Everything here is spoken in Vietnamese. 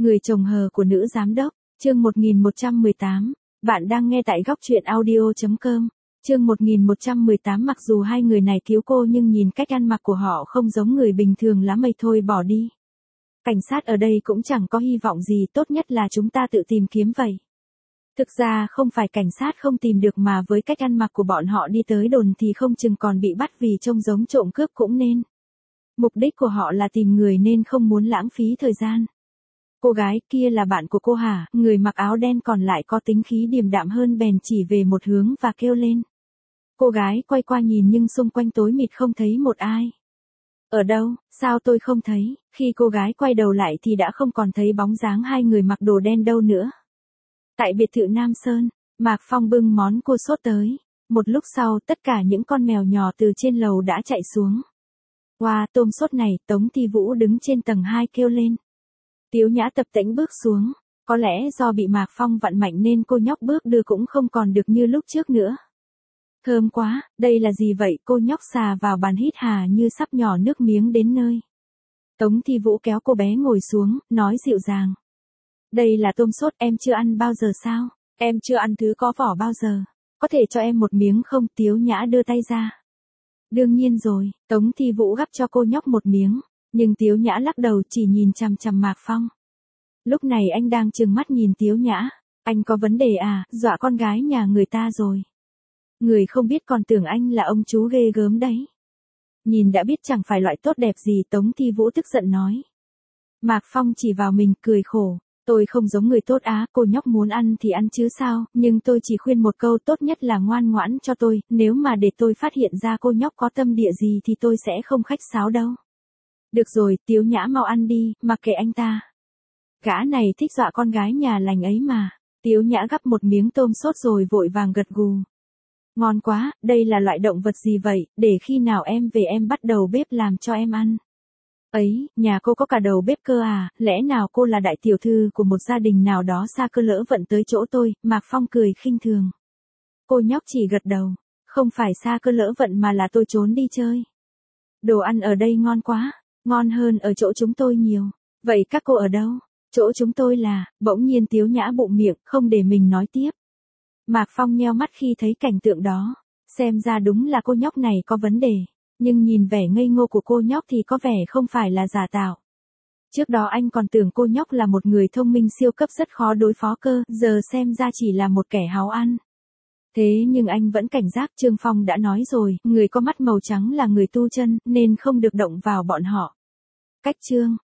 Người chồng hờ của nữ giám đốc, chương 1118. Bạn đang nghe tại góc truyện audio.com. Chương 1118. Mặc dù hai người này cứu cô nhưng nhìn cách ăn mặc của họ không giống người bình thường lắm, mày thôi bỏ đi. Cảnh sát ở đây cũng chẳng có hy vọng gì, tốt nhất là chúng ta tự tìm kiếm vậy. Thực ra không phải cảnh sát không tìm được mà với cách ăn mặc của bọn họ đi tới đồn thì không chừng còn bị bắt vì trông giống trộm cướp cũng nên. Mục đích của họ là tìm người nên không muốn lãng phí thời gian. Cô gái kia là bạn của cô hả? Người mặc áo đen còn lại có tính khí điềm đạm hơn bèn chỉ về một hướng và kêu lên. Cô gái quay qua nhìn nhưng xung quanh tối mịt không thấy một ai. Ở đâu, sao tôi không thấy? Khi cô gái quay đầu lại thì đã không còn thấy bóng dáng hai người mặc đồ đen đâu nữa. Tại biệt thự Nam Sơn, Mạc Phong bưng món cua sốt tới. Một lúc sau tất cả những con mèo nhỏ từ trên lầu đã chạy xuống. Wow, tôm sốt này, Tống Thi Vũ đứng trên tầng 2 kêu lên. Tiếu Nhã tập tễnh bước xuống, có lẽ do bị Mạc Phong vặn mạnh nên cô nhóc bước đưa cũng không còn được như lúc trước nữa. Thơm quá, đây là gì vậy? Cô nhóc xà vào bàn hít hà như sắp nhỏ nước miếng đến nơi. Tống Thi Vũ kéo cô bé ngồi xuống, nói dịu dàng. Đây là tôm sốt, em chưa ăn bao giờ sao? Em chưa ăn thứ có vỏ bao giờ. Có thể cho em một miếng không? Tiếu Nhã đưa tay ra. Đương nhiên rồi, Tống Thi Vũ gắp cho cô nhóc một miếng. Nhưng Tiếu Nhã lắc đầu chỉ nhìn chằm chằm Mạc Phong. Lúc này anh đang trừng mắt nhìn Tiếu Nhã. Anh có vấn đề à, dọa con gái nhà người ta rồi. Người không biết còn tưởng anh là ông chú ghê gớm đấy. Nhìn đã biết chẳng phải loại tốt đẹp gì, Tống Thi Vũ tức giận nói. Mạc Phong chỉ vào mình cười khổ. Tôi không giống người tốt á, cô nhóc muốn ăn thì ăn chứ sao, nhưng tôi chỉ khuyên một câu, tốt nhất là ngoan ngoãn cho tôi, nếu mà để tôi phát hiện ra cô nhóc có tâm địa gì thì tôi sẽ không khách sáo đâu. Được rồi, Tiếu Nhã mau ăn đi, mặc kệ anh ta. Gã này thích dọa con gái nhà lành ấy mà. Tiếu Nhã gắp một miếng tôm sốt rồi vội vàng gật gù. Ngon quá, đây là loại động vật gì vậy, để khi nào em về em bắt đầu bếp làm cho em ăn. Ấy, nhà cô có cả đầu bếp cơ à, lẽ nào cô là đại tiểu thư của một gia đình nào đó xa cơ lỡ vận tới chỗ tôi? Mạc Phong cười khinh thường. Cô nhóc chỉ gật đầu, không phải xa cơ lỡ vận mà là tôi trốn đi chơi. Đồ ăn ở đây ngon quá, ngon hơn ở chỗ chúng tôi nhiều. Vậy các cô ở đâu? Chỗ chúng tôi là, bỗng nhiên Tiếu Nhã bụng miệng, không để mình nói tiếp. Mạc Phong nheo mắt khi thấy cảnh tượng đó, xem ra đúng là cô nhóc này có vấn đề. Nhưng nhìn vẻ ngây ngô của cô nhóc thì có vẻ không phải là giả tạo. Trước đó anh còn tưởng cô nhóc là một người thông minh siêu cấp rất khó đối phó cơ, giờ xem ra chỉ là một kẻ háo ăn. Thế nhưng anh vẫn cảnh giác, Trương Phong đã nói rồi, người có mắt màu trắng là người tu chân, nên không được động vào bọn họ. Cách chương